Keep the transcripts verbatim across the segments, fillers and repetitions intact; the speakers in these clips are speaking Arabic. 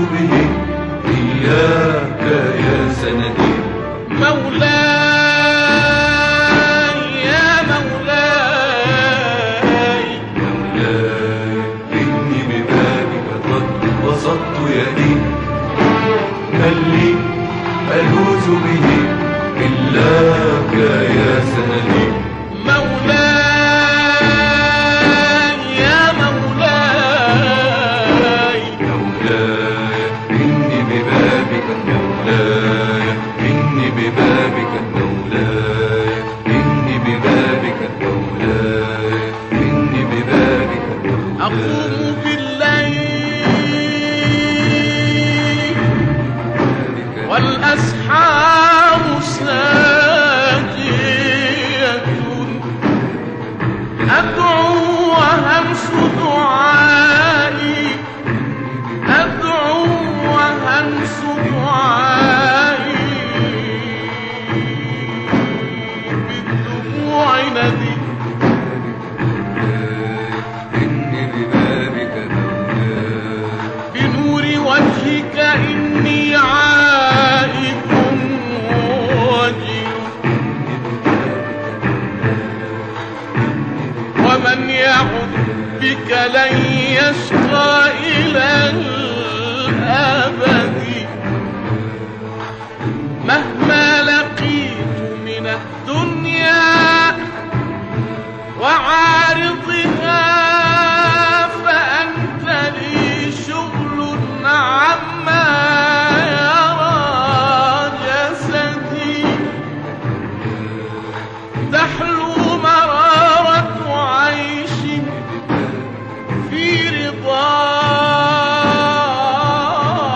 به إياك يا سندي. مولاي يا مولاي مولاي إني ببابك قد بسطت يدي، من لي ألوذ به إلاك يا سندي. مولاي يا مولاي مولاي إني ببابك مولاي إني ببابك مولاي إني ببابك مولاي إني ببابك مولاي. أقوم بالليل والأسحار ساجية، أدعو وهمس دعائي، أدعو وهمس دعائي بالدموع ندي. إني ببابك مولاي بنور وجهك إني عائد وجل، ومن يعد بك لن يشقى إلى الأبد. مهما لقيت من الدنيا وعارضها فأنت لي شغل عما يرى جسدي. تحلو مرارة عيش في رضا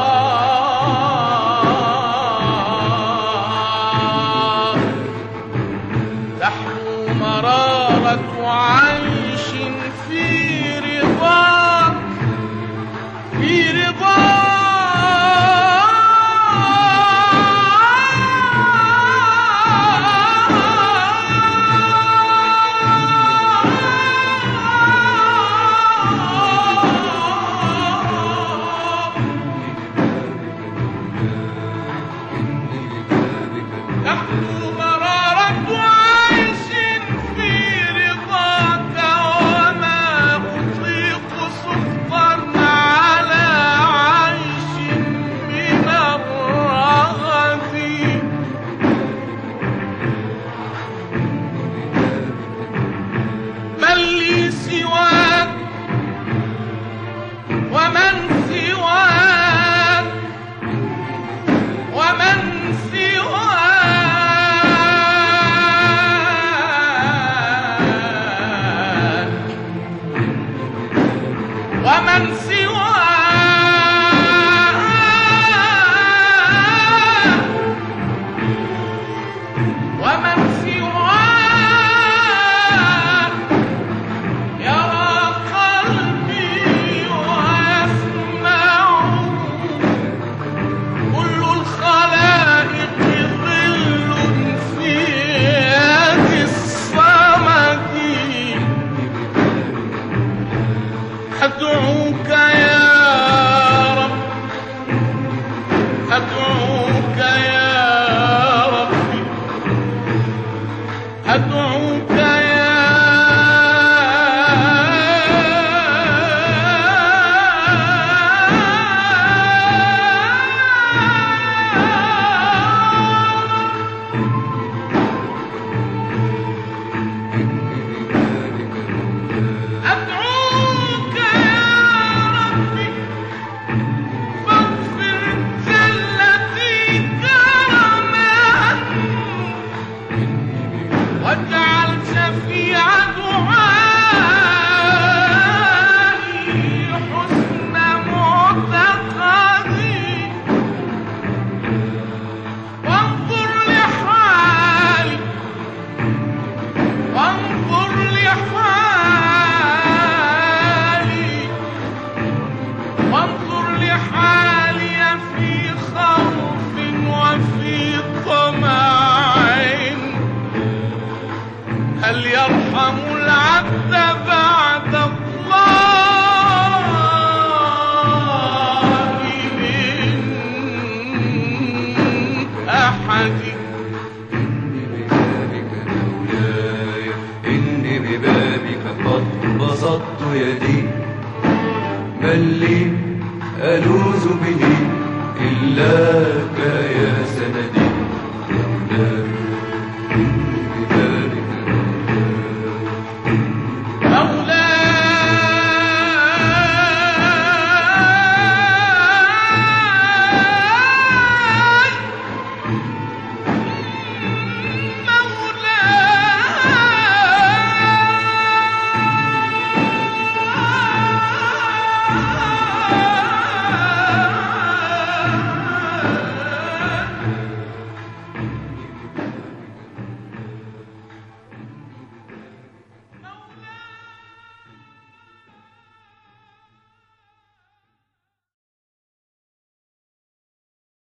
به إلاك يا سندي مولاي